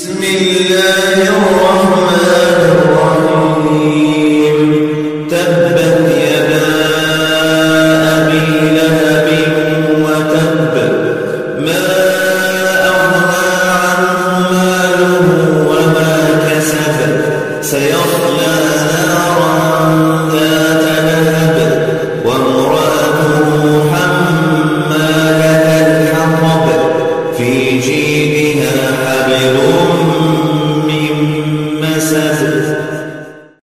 بسم الله الرحمن الرحيم تبت يدا أبي لهب وتب ما أغنى عنه ماله وما كسب سيصلى